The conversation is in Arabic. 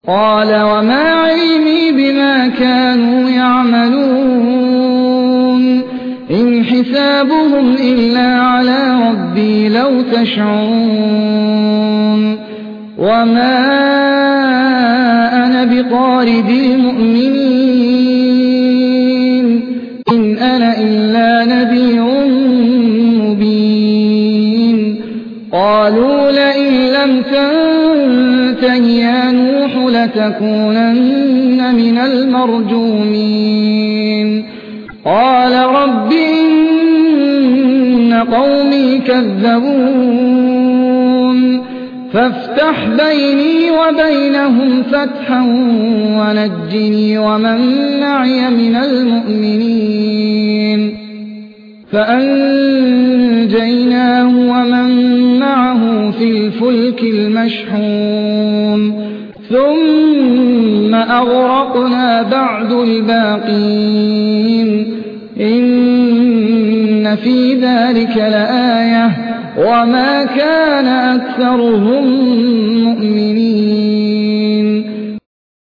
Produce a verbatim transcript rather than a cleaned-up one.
قال وما علمي بما كانوا يعملون إن حسابهم إلا على ربي لو تشعرون وما أنا بطارد المؤمنين إن أنا إلا نذير مبين قالوا لئن لم تنته يا نوح لتكونن من المرجومين قال رب إن قومي كذبون فافتح بيني وبينهم فتحا ونجني ومن معي من المؤمنين فأنجيناه ومن معه في الفلك المشحون ثم أغرقنا بعد الباقين إن في ذلك لآية وما كان أكثرهم